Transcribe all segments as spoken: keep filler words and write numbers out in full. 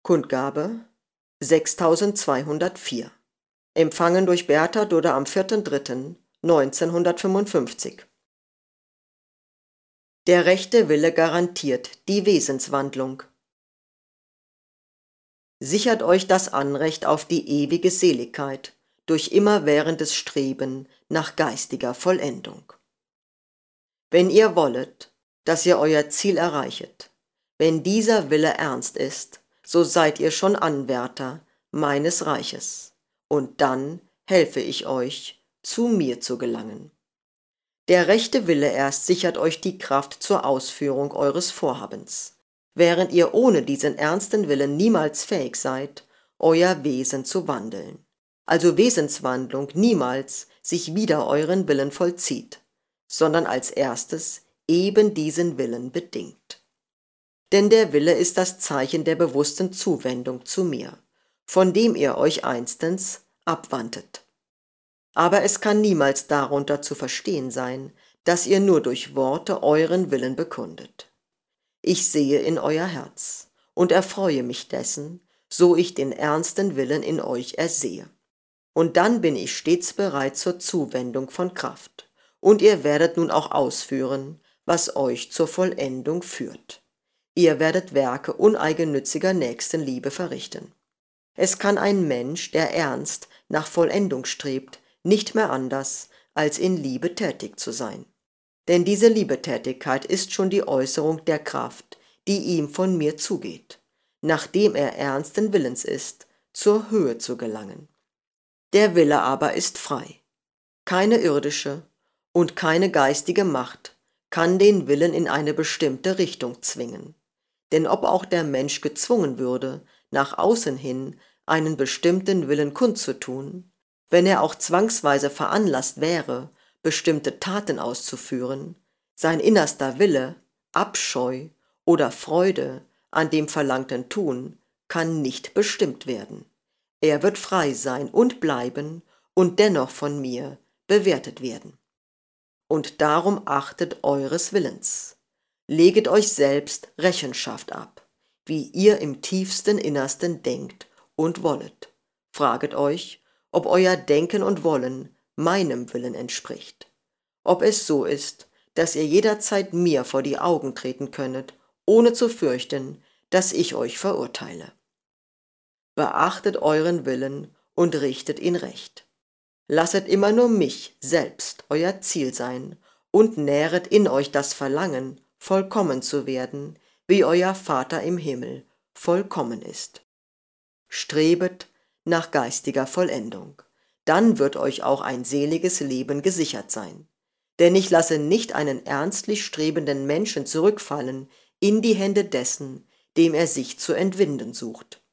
Kundgabe sechstausendzweihundertvier. Empfangen durch Bertha Dudder am vierten dritten neunzehnhundertfünfundfünfzig. Der rechte Wille garantiert die Wesenswandlung. Sichert euch das Anrecht auf die ewige Seligkeit durch immerwährendes Streben nach geistiger Vollendung. Wenn ihr wollet, dass ihr euer Ziel erreichet, wenn dieser Wille ernst ist, so seid ihr schon Anwärter meines Reiches, und dann helfe ich euch, zu mir zu gelangen. Der rechte Wille erst sichert euch die Kraft zur Ausführung eures Vorhabens, während ihr ohne diesen ernsten Willen niemals fähig seid, euer Wesen zu wandeln, also Wesenswandlung niemals sich wider euren Willen vollzieht, sondern als erstes eben diesen Willen bedingt. Denn der Wille ist das Zeichen der bewussten Zuwendung zu mir, von dem ihr euch einstens abwandtet. Aber es kann niemals darunter zu verstehen sein, dass ihr nur durch Worte euren Willen bekundet. Ich sehe in euer Herz und erfreue mich dessen, so ich den ernsten Willen in euch ersehe. Und dann bin ich stets bereit zur Zuwendung von Kraft, und ihr werdet nun auch ausführen, was euch zur Vollendung führt. Ihr werdet Werke uneigennütziger Nächstenliebe verrichten. Es kann ein Mensch, der ernst nach Vollendung strebt, nicht mehr anders, als in Liebe tätig zu sein. Denn diese Liebetätigkeit ist schon die Äußerung der Kraft, die ihm von mir zugeht, nachdem er ernsten Willens ist, zur Höhe zu gelangen. Der Wille aber ist frei. Keine irdische und keine geistige Macht kann den Willen in eine bestimmte Richtung zwingen. Denn ob auch der Mensch gezwungen würde, nach außen hin einen bestimmten Willen kundzutun, wenn er auch zwangsweise veranlasst wäre, bestimmte Taten auszuführen, sein innerster Wille, Abscheu oder Freude an dem verlangten Tun kann nicht bestimmt werden. Er wird frei sein und bleiben und dennoch von mir bewertet werden. Und darum achtet eures Willens. Leget euch selbst Rechenschaft ab, wie ihr im tiefsten Innersten denkt und wollet. Fraget euch, ob euer Denken und Wollen meinem Willen entspricht. Ob es so ist, dass ihr jederzeit mir vor die Augen treten könnet, ohne zu fürchten, dass ich euch verurteile. Beachtet euren Willen und richtet ihn recht. Lasset immer nur mich selbst euer Ziel sein und nähret in euch das Verlangen, vollkommen zu werden, wie euer Vater im Himmel vollkommen ist. Strebet nach geistiger Vollendung, dann wird euch auch ein seliges Leben gesichert sein. Denn ich lasse nicht einen ernstlich strebenden Menschen zurückfallen in die Hände dessen, dem er sich zu entwinden sucht.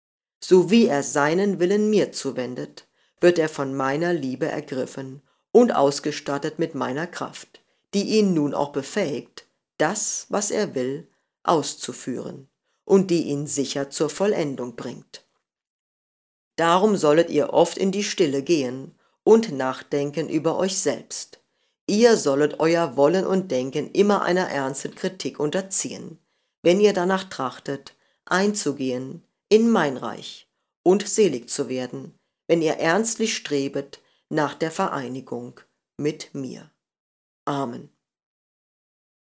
So wie er seinen Willen mir zuwendet, wird er von meiner Liebe ergriffen und ausgestattet mit meiner Kraft, die ihn nun auch befähigt, das, was er will, auszuführen und die ihn sicher zur Vollendung bringt. Darum sollet ihr oft in die Stille gehen und nachdenken über euch selbst. Ihr sollet euer Wollen und Denken immer einer ernsten Kritik unterziehen, wenn ihr danach trachtet, einzugehen in mein Reich und selig zu werden, wenn ihr ernstlich strebet nach der Vereinigung mit mir. Amen.